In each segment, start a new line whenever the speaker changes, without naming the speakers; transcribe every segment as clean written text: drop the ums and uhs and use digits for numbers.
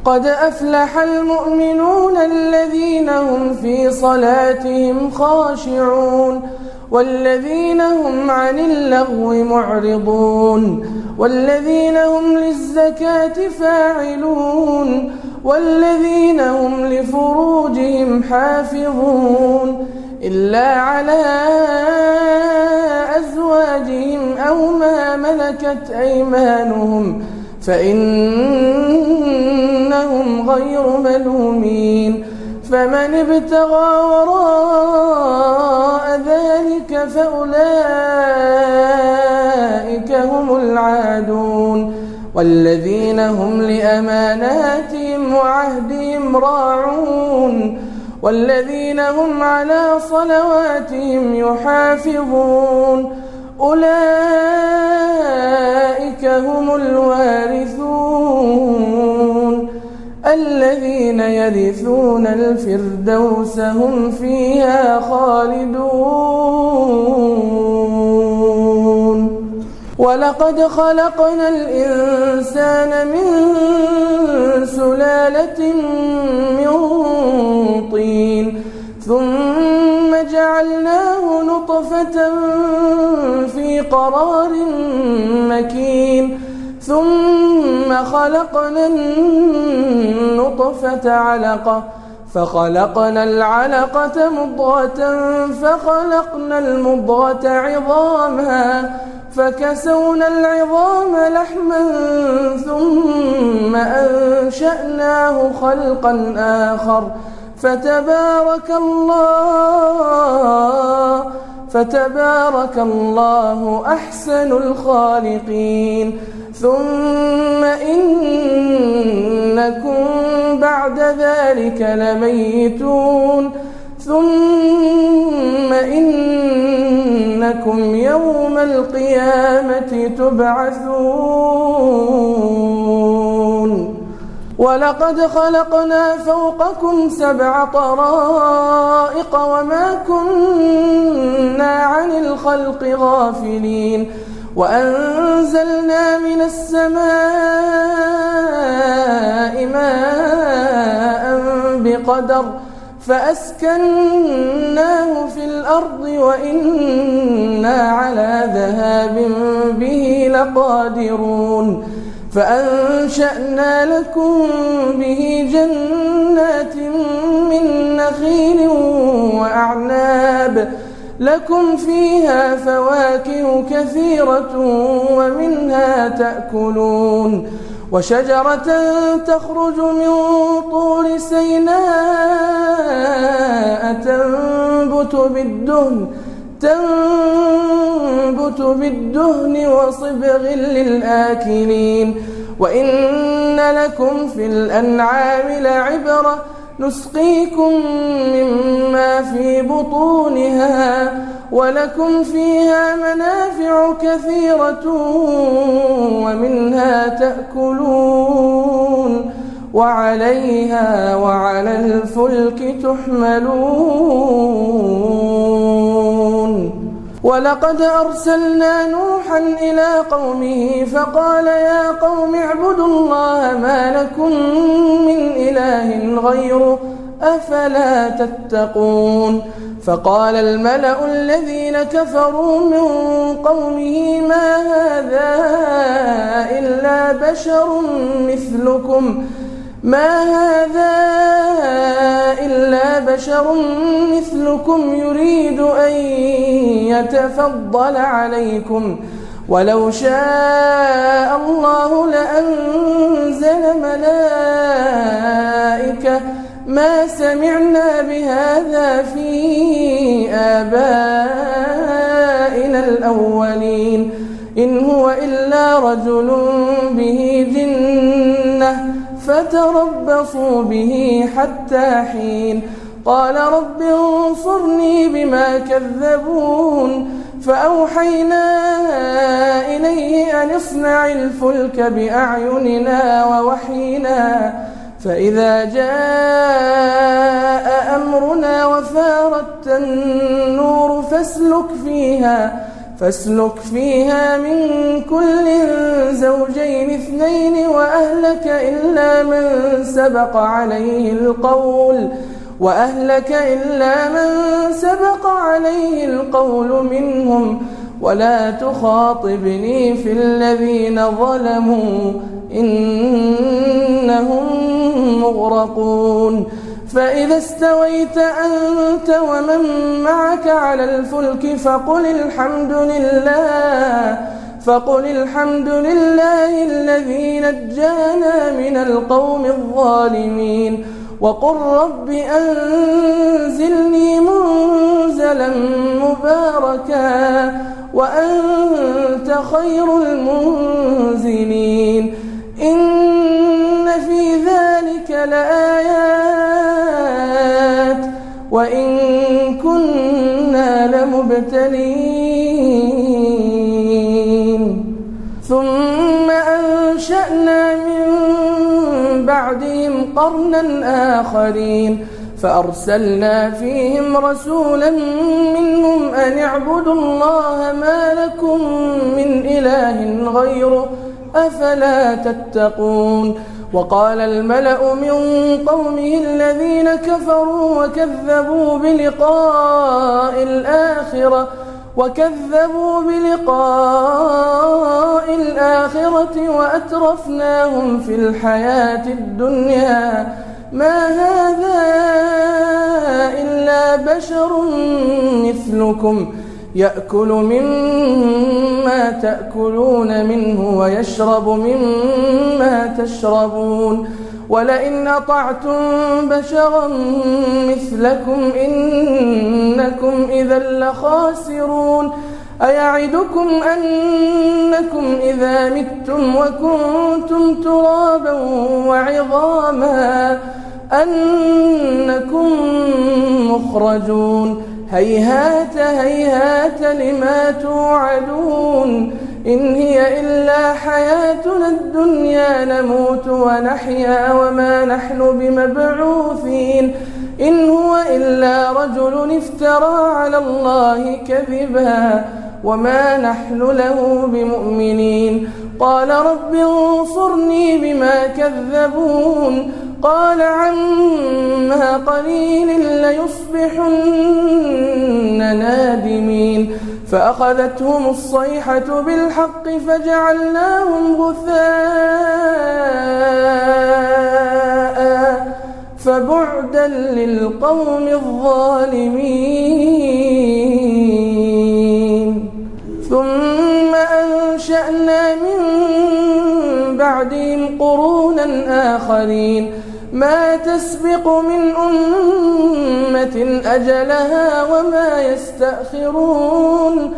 قد أفلح المؤمنون الذين هم في صلاتهم خاشعون والذين هم عن اللغو معرضون والذين هم للزكاة فاعلون والذين هم لفروجهم حافظون إلا على أزواجهم أو ما ملكت أيمانهم فإنهم غير ملومين فمن ابتغى وراء ذلك فأولئك هم العادون والذين هم لأماناتهم وعهدهم راعون والذين هم على صلواتهم يحافظون أولئك هم الوارثون الذين يرثون الفردوس هم فيها خالدون ولقد خلقنا الإنسان من سلالة من طين ثم جعلناه نطفة في قرار مكين ثم خلقنا النطفة علقة فخلقنا العلقة مضغة فخلقنا المضغة عظاما فكسونا العظام لحما ثم أنشأناه خلقا آخر فتبارك الله أحسن الخالقين ثم إنكم بعد ذلك لميتون ثم إنكم يوم القيامة تبعثون ولقد خلقنا فوقكم 7 طرائق وما كنا عن الخلق غافلين وأنزلنا من السماء ماء بقدر فأسكناه في الأرض وإنا على ذهاب به لقادرون فأنشأنا لكم به جنات من نخيل وأعناب لكم فيها فواكه كثيرة ومنها تأكلون وشجرة تخرج من طور سيناء تنبت بالدهن وصبغ للآكلين وإن لكم في الأنعام لعبرة نسقيكم مما في بطونها ولكم فيها منافع كثيرة ومنها تأكلون وعليها وعلى الفلك تحملون ولقد أرسلنا نوحا إلى قومه فقال يا قوم اعبدوا الله ما لكم من إله غيره أفلا تتقون فقال الملأ الذين كفروا من قومه ما هذا إلا بشر مثلكم يريد أن يتفضل عليكم ولو شاء الله لأنزل ملائكة ما سمعنا بهذا في آبائنا الأولين إن هو إلا رجل به جنة فتربصوا به حتى حين قال رب انصرني بما كذبون فأوحينا إليه أن اصنع الفلك بأعيننا ووحينا فإذا جاء أمرنا وفارت النور فاسلك فيها من كل زوجين اثنين وأهلك إلا من سبق عليه القول منهم ولا تخاطبني في الذين ظلموا إنهم مغرقون فإذا استويت أنت ومن معك على الفلك فقل الحمد لله الذي نجانا من القوم الظالمين وقل رب أنزلني منزلا مباركا وأنت خير المنزلين إن في ذلك لآيات وإن كنا لمبتلين ثم أنشأنا من بعدهم قرنا آخرين فأرسلنا فيهم رسولا منهم أن اعبدوا الله ما لكم من إله غيره أفلا تتقون وقال الملأ من قومه الذين كفروا وكذبوا بلقاء الآخرة وأترفناهم في الحياة الدنيا ما هذا إلا بشر مثلكم يأكل مما تأكلون منه ويشرب مما تشربون ولئن أطعتم بشرا مثلكم إنكم إذا لخاسرون أيعدكم أنكم إذا متم وكنتم ترابا وعظاما أنكم مخرجون هيهات هيهات لما توعدون إن هي إلا حياتنا الدنيا نموت ونحيا وما نحن بمبعوثين إن هو إلا رجل افترى على الله كذبا وما نحن له بمؤمنين قال رب انصرني بما كذبون قال عما قليل ليصبحن نادمين فأخذتهم الصيحة بالحق فجعلناهم غثاء فبعدا للقوم الظالمين ثم أنشأنا من بعدهم قرونا آخرين ما تسبق من أمة أجلها وما يستأخرون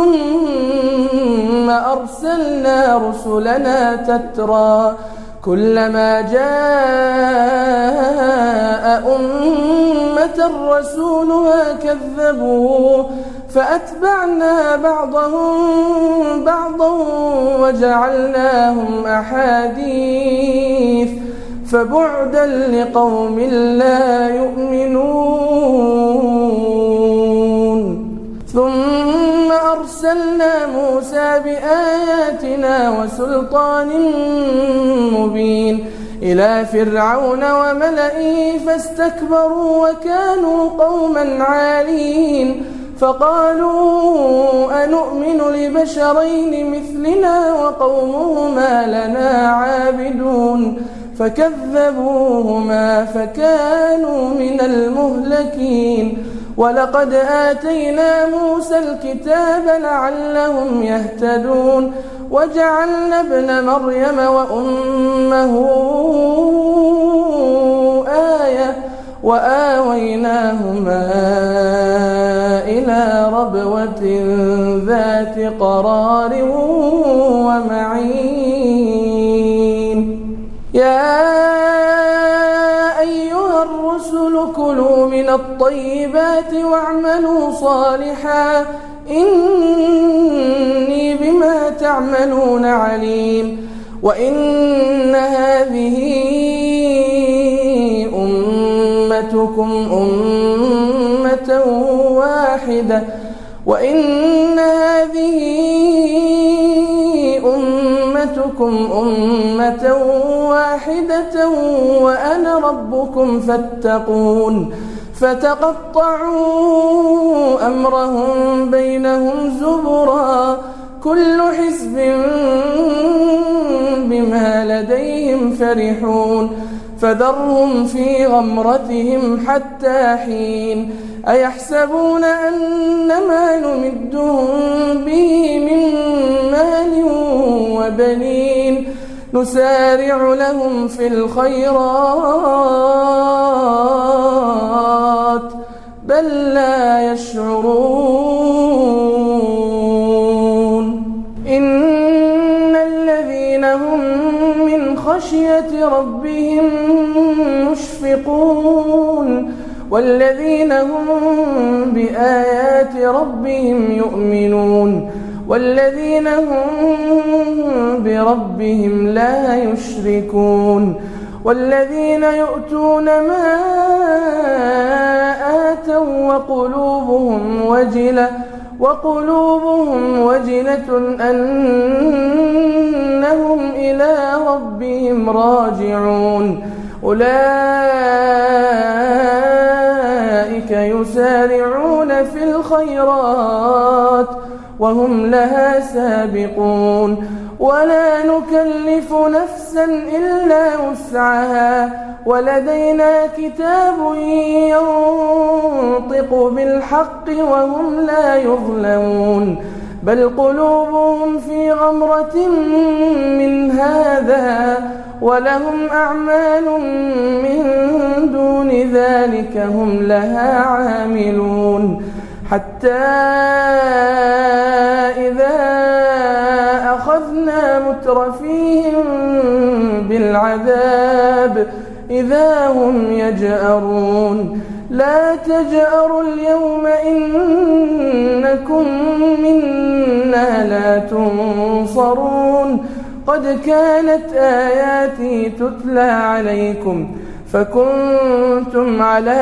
ثم أرسلنا رسلنا تترى كلما جاء أمة رسولها كذبوه فأتبعنا بعضهم بعضا وجعلناهم أحاديث فبعدا لقوم لا يؤمنون ثم أرسلنا موسى بآياتنا وسلطان مبين إلى فرعون وملئه فاستكبروا وكانوا قوما عالين فقالوا أنؤمن لبشرين مثلنا وقومهما لنا عابدون فكذبوهما فكانوا من المهلكين ولقد آتينا موسى الكتاب لعلهم يهتدون وجعلنا ابن مريم وأمه آية وآويناهما إلى ربوة ذات قرار ومعين يا أيها الرسل كلوا من الطيبات واعملوا صالحا إني بما تعملون عليم وإن هذه أمتكم أمة واحدة وإن هذه أمتكم أمة واحدة وأنا ربكم فاتقون فتقطعوا أمرهم بينهم زبرا كل حزب بما لديهم فرحون فذرهم في غمرتهم حتى حين أيحسبون أن ما نمدهم به من مال وبنين نسارع لهم في الخيرات بل لا يشعرون إن الذين هم من خشية ربهم مشفقون والذين هم بآيات ربهم يؤمنون والذين هم بربهم لا يشركون والذين يؤتون ما آتوا وقلوبهم وجلة أنهم إلى ربهم راجعون أولئك يسارعون في الخيرات وهم لها سابقون ولا نكلف نفسا إلا وسعها ولدينا كتاب ينطق بالحق وهم لا يظلمون بل قلوبهم في غمرة من هذا ولهم أعمال من دون ذلك هم لها عاملون حتى إذا أخذنا مترفيهم بالعذاب إذا هم يجأرون لا تجأروا اليوم إنكم منا لا تنصرون قد كانت آياتي تتلى عليكم فكنتم على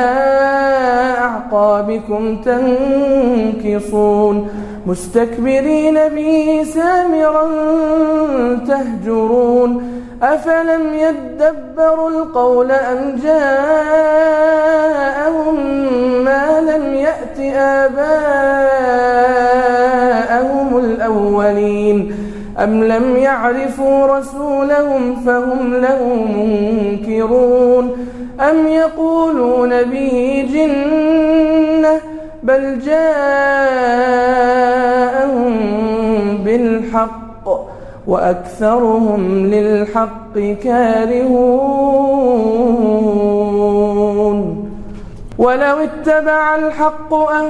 أعقابكم تنكصون مستكبرين به سامرا تهجرون أفلم يدبروا القول أم جاءهم ما لم يأت آباءهم الأولين أم لم يعرفوا رسولهم فهم له منكرون أم يقولون به جنة بل جاءهم بالحق وأكثرهم للحق كارهون ولو اتبع الحق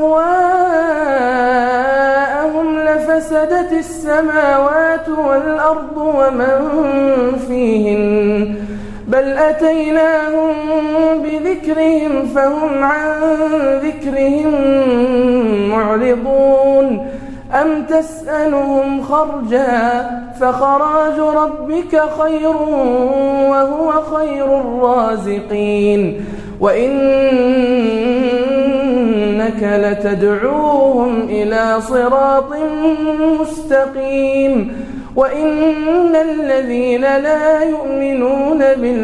أهواءهم لفسدت السماوات والأرض ومن فيهن بل أتيناهم بذكرهم فهم عن ذكرهم معرضون أم تسألهم خرجا فخراج ربك خير وهو خير الرازقين وإنك لتدعوهم إلى صراط مستقيم وإن الذين لا يؤمنون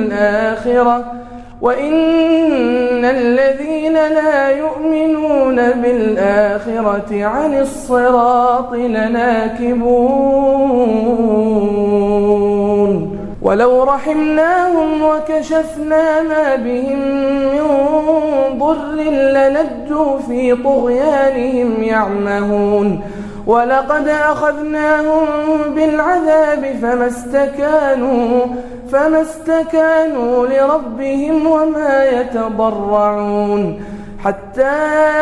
بالآخرة عن الصراط لناكبون ولو رحمناهم وكشفنا ما بهم من ضر لنجوا في طغيانهم يعمهون ولقد أخذناهم بالعذاب فما استكانوا لربهم وما يتضرعون حتى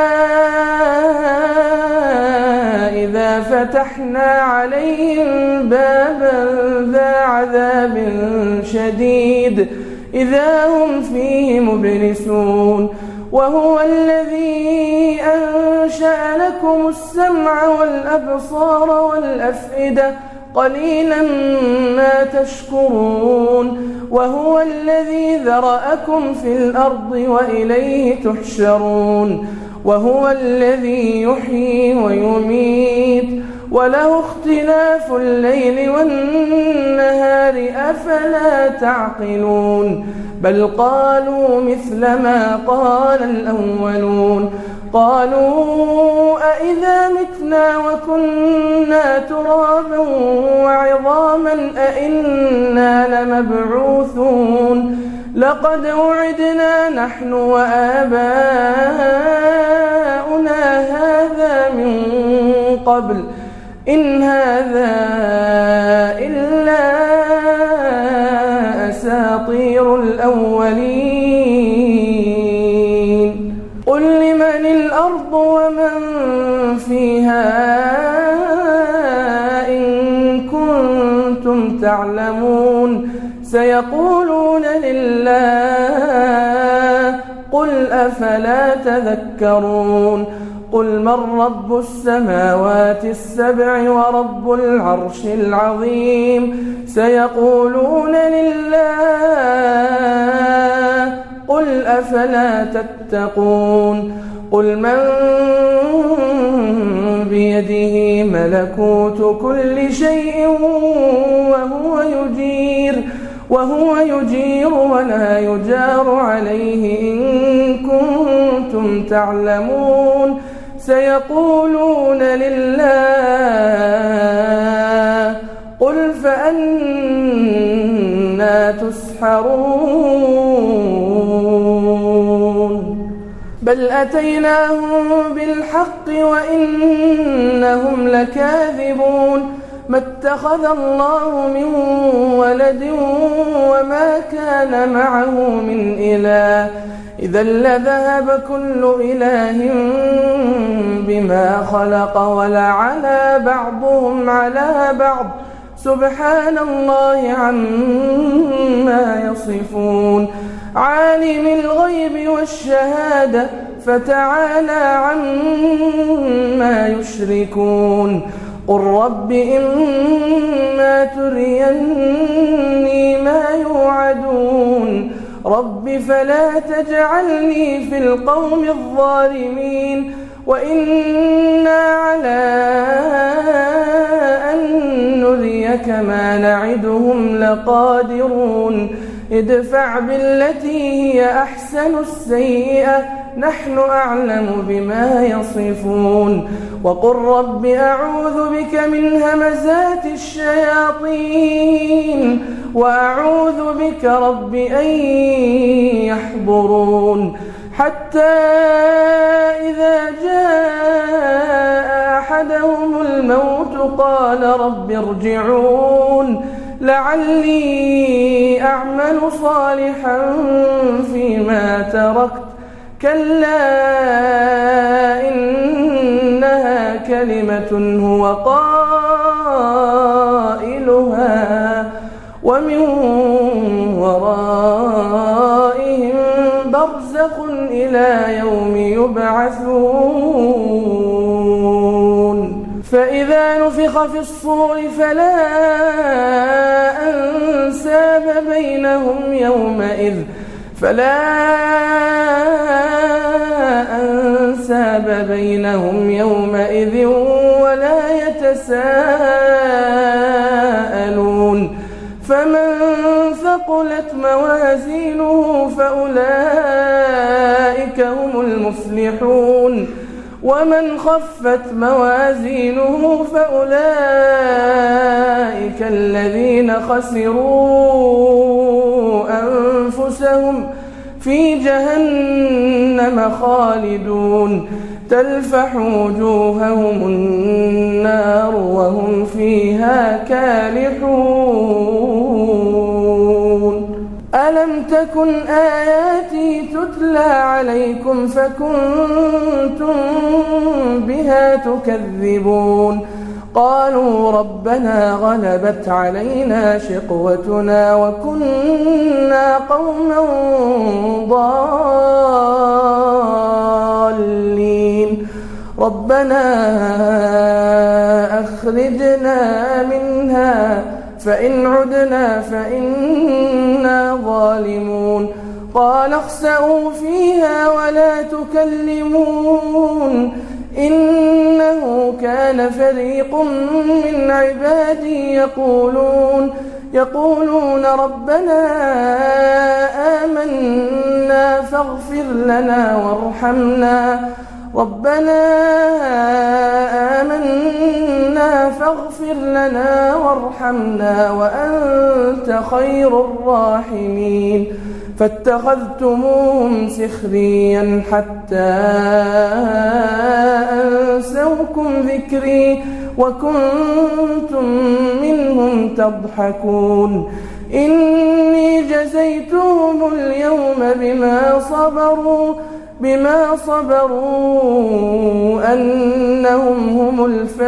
إذا فتحنا عليهم بابا ذا عذاب شديد إذا هم فيه مبلسون وهو الذي أنشأ لكم السمع والأبصار والأفئدة قليلا ما تشكرون وهو الذي ذرأكم في الأرض وإليه تحشرون وهو الذي يحيي ويميت وله اختلاف الليل والنهار أفلا تعقلون بل قالوا مثل ما قال الأولون قالوا أئذا متنا وكنا ترابا وعظاما أئنا لمبعوثون لقد وعدنا نحن وآباؤنا هذا من قبل إن هذا إلا أساطير الأولين قل لمن الأرض ومن فيها إن كنتم تعلمون سيقولون لله قل أفلا تذكرون قل من رب السماوات السبع ورب العرش العظيم سيقولون لله قل أفلا تتقون قل من بيده ملكوت كل شيء وهو يجير ولا يجار عليه إن كنتم تعلمون سيقولون لله قل فأنى تسحرون بل أتيناهم بالحق وإنهم لكاذبون ما اتخذ الله من ولد وما كان معه من إله إذا لذهب كل إله بما خلق ولعلى بعضهم على بعض سبحان الله عما يصفون عالم الغيب والشهادة فتعالى عما يشركون قل رب إما تريني ما يوعدون رب فلا تجعلني في القوم الظالمين وإنا على أن نريك ما نعدهم لقادرون ادفع بالتي هي أحسن السيئة نحن أعلم بما يصفون وقل رب أعوذ بك من همزات الشياطين وأعوذ بك رب أن يحضرون حتى إذا جاء أحدهم الموت قال رب ارجعون لعلي أعمل صالحا فيما تركت كلا إنها كلمة هو قائلها ومن ورائهم برزخ إلى يوم يبعثون فإذا نفخ في الصور فلا أنساب بينهم يومئذ ولا يتساءلون فمن ثقلت موازينه فأولئك هم المفلحون ومن خفت موازينه فأولئك الذين خسروا أنفسهم في جهنم خالدون تلفح وجوههم النار وهم فيها كالحون ألم تكن آياتي تتلى عليكم فكنتم بها تكذبون قالوا ربنا غلبت علينا شقوتنا وكنا قوما ضالين ربنا أخرجنا منها فإن عدنا فإنا ظالمون قال اخسئوا فيها ولا تكلمون إنه إنه كان فريق من عبادي يقولون ربنا آمنا فاغفر لنا وارحمنا وأنت خير الراحمين فاتخذتموهم سخريا حتى أنسوكم ذكري وكنتم منهم تضحكون إني جزيتهم اليوم بما صبروا أنهم هم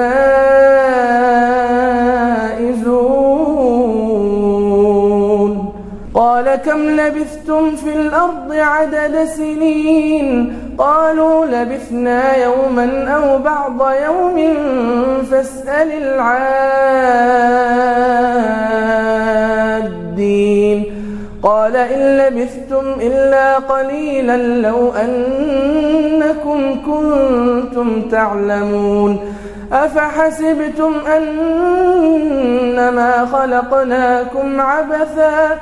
الفائزون قال كم لبثتم في الأرض عدد سنين قالوا لبثنا يوما أو بعض يوم فاسأل العادين قال إن لبثتم إلا قليلا لو أنكم كنتم تعلمون أفحسبتم أنما خلقناكم عبثا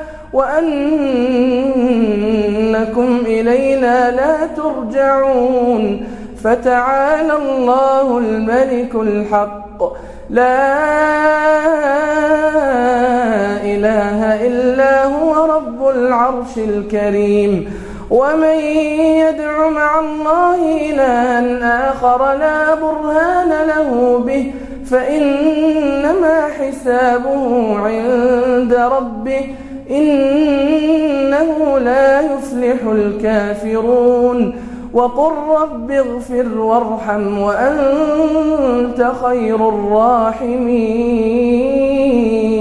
وأنكم إلينا لا ترجعون فتعالى الله الملك الحق لا إله إلا هو رب العرش الكريم ومن يدع مع الله إلها آخر لا برهان له به فإنما حسابه عند ربه إنه لا يفلح الكافرون وقل رب اغفر وارحم وأنت خير الراحمين